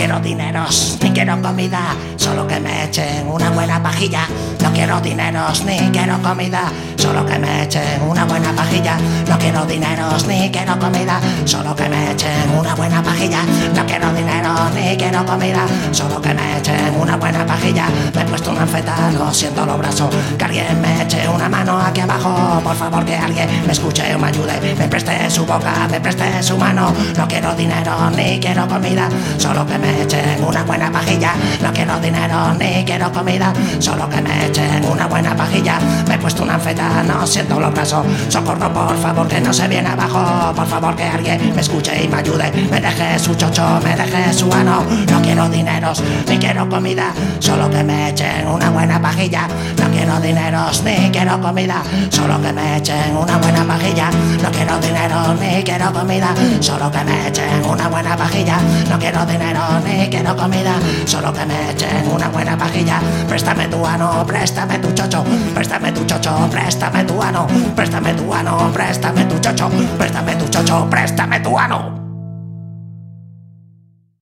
quiero dineros, ni quiero comida, solo que me echen una buena pajilla. No quiero dineros, ni quiero comida, solo que me echen una buena pajilla. No quiero dineros, ni quiero comida, solo que me echen una buena pajilla. No quiero dineros, ni quiero comida, solo que me echen una buena pajilla. Me he puesto una anfetamina, siento los brazos, que alguien me eche una mano aquí abajo. Por favor, que alguien me escuche o me ayude, me preste su boca, me preste su mano. No quiero dinero, ni quiero comida, solo que me echen una buena pajilla. No quiero dinero, ni quiero comida, solo que me echen una buena pajilla. Me he puesto una anfetamina, no siento los brazos. Socorro, por favor, que no se viene abajo. Por favor, que alguien me escuche y me ayude, me deje su chocho, me deje su ano. No quiero dineros, ni quiero comida, solo que me echen una buena pajilla. No quiero dineros, ni quiero comida, solo que me echen una buena pajilla. No quiero dinero, ni quiero comida, solo que me echen una buena pajilla. No quiero dinero, ni quiero comida, solo que me echen una buena pajilla. Préstame tu ano, préstame tu chocho, préstame tu chocho, préstame tu ano, préstame tu ano, préstame tu chocho, préstame tu chocho, préstame tu ano.